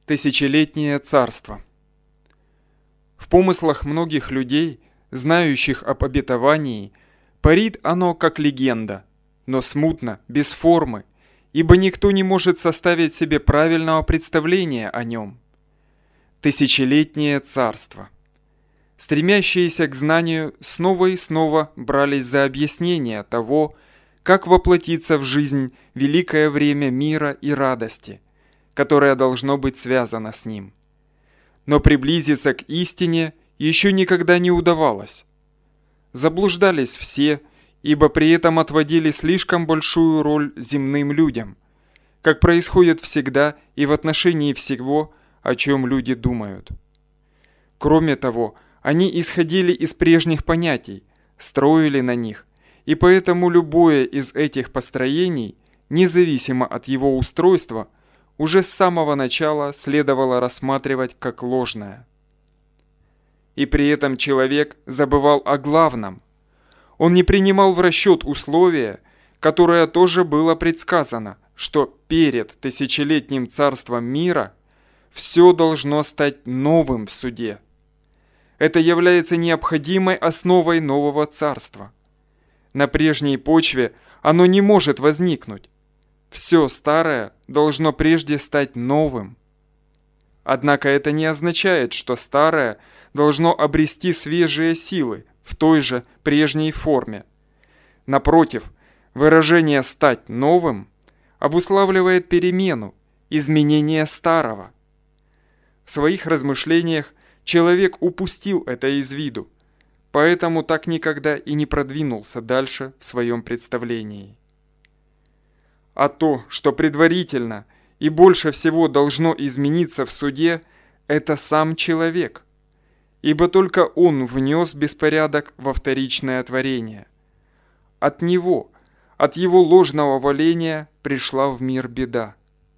Тысячелетнее царство. В помыслах многих людей, знающих об обетовании, парит оно как легенда, но смутно, без формы, ибо никто не может составить себе правильного представления о нем. Тысячелетнее царство. Стремящиеся к знанию снова и снова брались за объяснение того, как воплотиться в жизнь великое время мира и радости, которое должно быть связано с ним. Но приблизиться к истине еще никогда не удавалось. Заблуждались все, ибо при этом отводили слишком большую роль земным людям, как происходит всегда и в отношении всего, о чем люди думают. Кроме того, они исходили из прежних понятий, строили на них, и поэтому любое из этих построений, независимо от его устройства, уже с самого начала следовало рассматривать как ложное. И при этом человек забывал о главном. Он не принимал в расчет условия, которое тоже было предсказано, что перед тысячелетним царством мира все должно стать новым в суде. Это является необходимой основой нового царства. На прежней почве оно не может возникнуть. Все старое должно прежде стать новым. Однако это не означает, что старое должно обрести свежие силы в той же прежней форме. Напротив, выражение «стать новым» обуславливает перемену, изменение старого. В своих размышлениях человек упустил это из виду, поэтому так никогда и не продвинулся дальше в своем представлении. А то, что предварительно и больше всего должно измениться в суде, это сам человек, ибо только он внес беспорядок во вторичное творение. От него, от его ложного валения пришла в мир беда.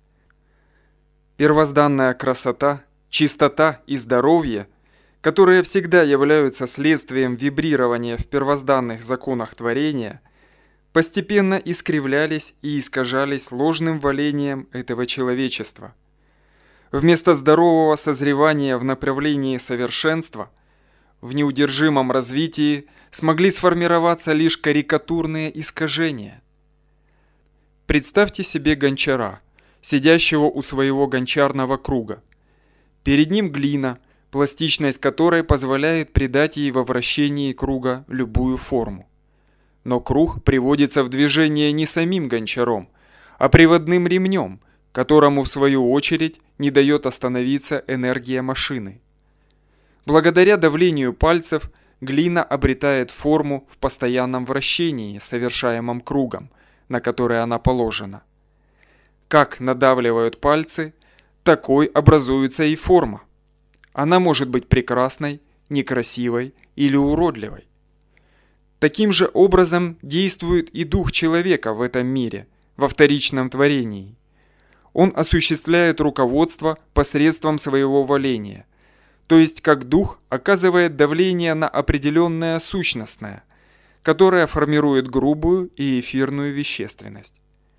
Первозданная красота, чистота и здоровье, которые всегда являются следствием вибрирования в первозданных законах творения, постепенно искривлялись и искажались ложным валением этого человечества. Вместо здорового созревания в направлении совершенства, в неудержимом развитии смогли сформироваться лишь карикатурные искажения. Представьте себе гончара, сидящего у своего гончарного круга. Перед ним глина, пластичность которой позволяет придать ей во вращении круга любую форму. Но круг приводится в движение не самим гончаром, а приводным ремнем, которому в свою очередь не дает остановиться энергия машины. Благодаря давлению пальцев глина обретает форму в постоянном вращении, совершаемом кругом, на который она положена. Как надавливают пальцы, такой образуется и форма. Она может быть прекрасной, некрасивой или уродливой. Таким же образом действует и дух человека в этом мире, во вторичном творении. Он осуществляет руководство посредством своего валения, то есть как дух оказывает давление на определенное сущностное, которое формирует грубую и эфирную вещественность.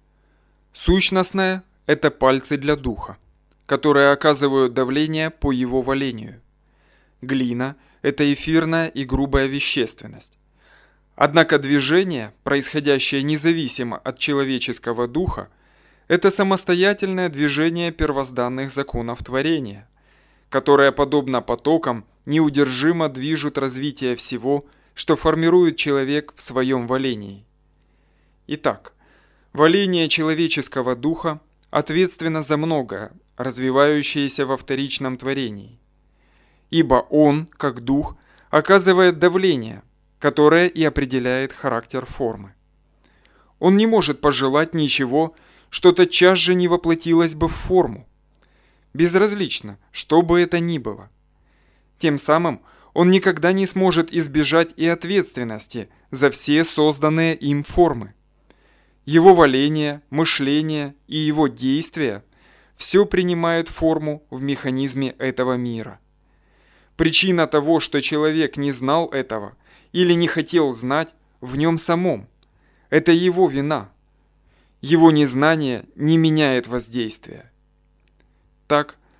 Сущностное – это пальцы для духа, которые оказывают давление по его валению. Глина – это эфирная и грубая вещественность. Однако движение, происходящее независимо от человеческого духа, это самостоятельное движение первозданных законов творения, которое, подобно потокам, неудержимо движут развитие всего, что формирует человек в своем валении. Итак, валение человеческого духа ответственно за многое, развивающееся во вторичном творении. Ибо он, как дух, оказывает давление, которое и определяет характер формы. Он не может пожелать ничего, что тотчас же не воплотилось бы в форму. Безразлично, что бы это ни было. Тем самым он никогда не сможет избежать и ответственности за все созданные им формы. Его валение, мышление и его действия – все принимает форму в механизме этого мира. Причина того, что человек не знал этого или не хотел знать, в нем самом. Это его вина. Его незнание не меняет воздействия. Так,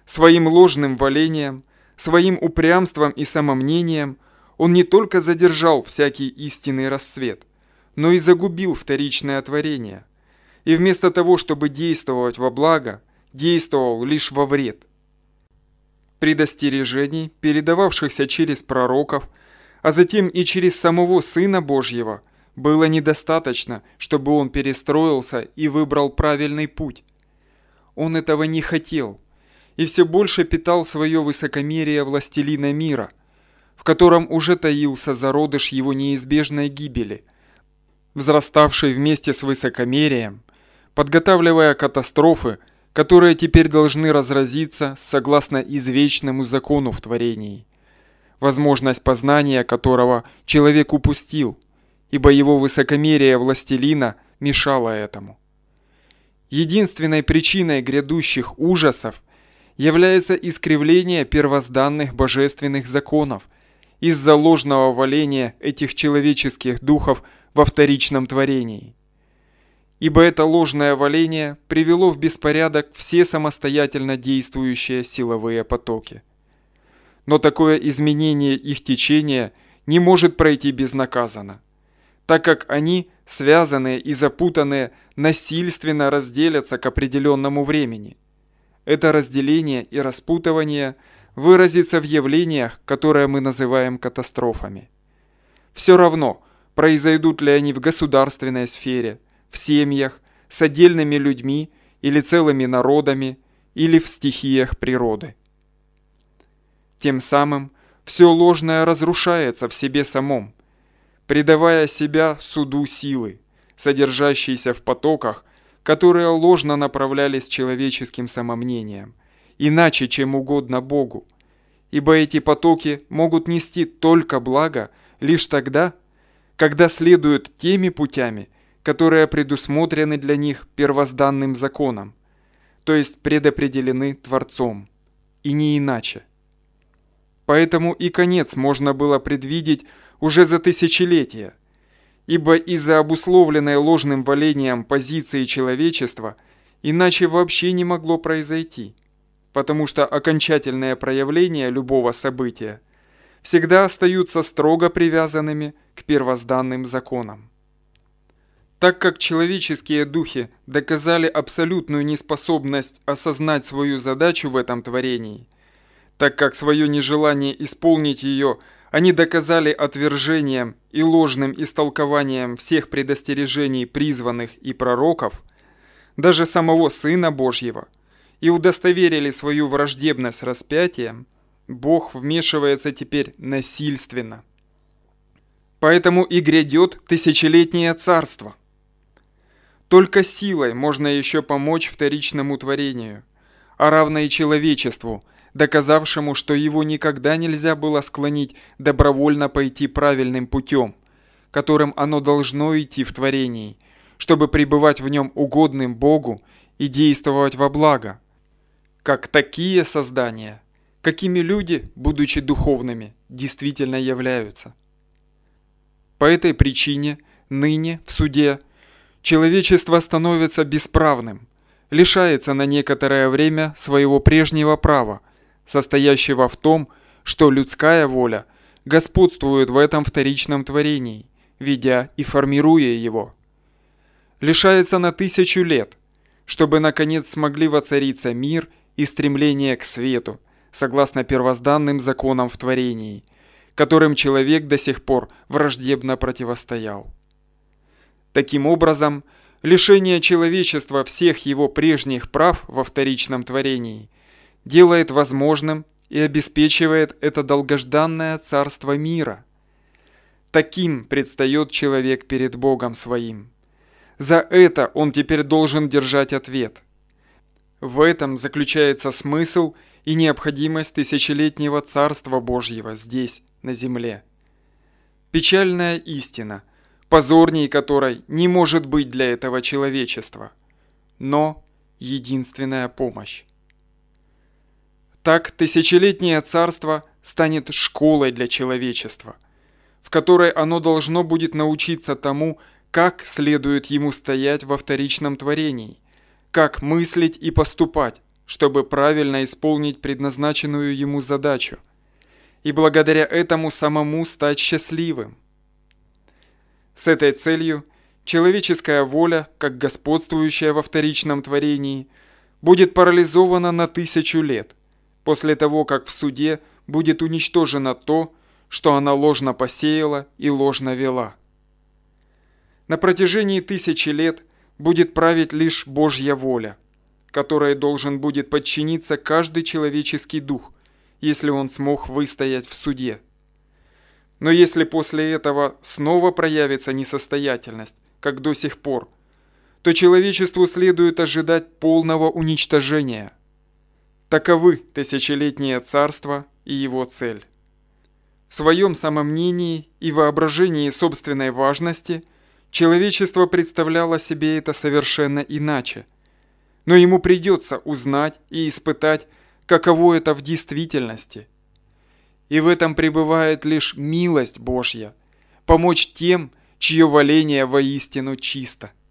Своим ложным валением, своим упрямством и самомнением он не только задержал всякий истинный расцвет, но и загубил вторичное творение, и вместо того, чтобы действовать во благо, действовал лишь во вред. Предостережений, передававшихся через пророков, а затем и через самого Сына Божьего, было недостаточно, чтобы он перестроился и выбрал правильный путь. Он этого не хотел, и все больше питал свое высокомерие властелина мира, в котором уже таился зародыш его неизбежной гибели, взраставший вместе с высокомерием, подготавливая катастрофы, которые теперь должны разразиться согласно извечному закону в творении, возможность познания которого человек упустил, ибо его высокомерие властелина мешало этому. Единственной причиной грядущих ужасов является искривление первозданных божественных законов из-за ложного валения этих человеческих духов во вторичном творении. Ибо это ложное валение привело в беспорядок все самостоятельно действующие силовые потоки. Но такое изменение их течения не может пройти безнаказанно, так как они, связанные и запутанные, насильственно разделятся к определенному времени. Это разделение и распутывание выразится в явлениях, которые мы называем катастрофами. Все равно, произойдут ли они в государственной сфере, в семьях, с отдельными людьми или целыми народами, или в стихиях природы. Тем самым все ложное разрушается в себе самом, предавая себя суду силы, содержащейся в потоках, которые ложно направлялись человеческим самомнением, иначе, чем угодно Богу, ибо эти потоки могут нести только благо лишь тогда, когда следуют теми путями, которые предусмотрены для них первозданным законом, то есть предопределены Творцом, и не иначе. Поэтому и конец можно было предвидеть уже за тысячелетия, ибо из-за обусловленной ложным валением позиции человечества иначе вообще не могло произойти, потому что окончательные проявления любого события всегда остаются строго привязанными к первозданным законам. Так как человеческие духи доказали абсолютную неспособность осознать свою задачу в этом творении, так как свое нежелание исполнить ее они доказали отвержением и ложным истолкованием всех предостережений призванных и пророков, даже самого Сына Божьего, и удостоверили свою враждебность распятием, Бог вмешивается теперь насильственно. Поэтому и грядет тысячелетнее царство. Только силой можно еще помочь вторичному творению, а равно и человечеству, доказавшему, что его никогда нельзя было склонить добровольно пойти правильным путем, которым оно должно идти в творении, чтобы пребывать в нем угодным Богу и действовать во благо, как такие создания, какими люди, будучи духовными, действительно являются. По этой причине ныне в суде человечество становится бесправным, лишается на некоторое время своего прежнего права, состоящего в том, что людская воля господствует в этом вторичном творении, ведя и формируя его. Лишается на 1000 лет, чтобы наконец смогли воцариться мир и стремление к свету, согласно первозданным законам в творении, которым человек до сих пор враждебно противостоял. Таким образом, лишение человечества всех его прежних прав во вторичном творении делает возможным и обеспечивает это долгожданное царство мира. Таким предстает человек перед Богом своим. За это он теперь должен держать ответ. В этом заключается смысл и необходимость тысячелетнего Царства Божьего здесь, на земле. Печальная истина, позорней которой не может быть для этого человечества, но единственная помощь. Так тысячелетнее царство станет школой для человечества, в которой оно должно будет научиться тому, как следует ему стоять во вторичном творении, как мыслить и поступать, чтобы правильно исполнить предназначенную ему задачу, и благодаря этому самому стать счастливым. С этой целью человеческая воля, как господствующая во вторичном творении, будет парализована на 1000 лет, после того, как в суде будет уничтожено то, что она ложно посеяла и ложно вела. На протяжении 1000 лет будет править лишь Божья воля, которой должен будет подчиниться каждый человеческий дух, если он смог выстоять в суде. Но если после этого снова проявится несостоятельность, как до сих пор, то человечеству следует ожидать полного уничтожения. Таковы тысячелетнее царство и его цель. В своем самомнении и воображении собственной важности человечество представляло себе это совершенно иначе, но ему придется узнать и испытать, каково это в действительности. И в этом пребывает лишь милость Божья – помочь тем, чье воление воистину чисто.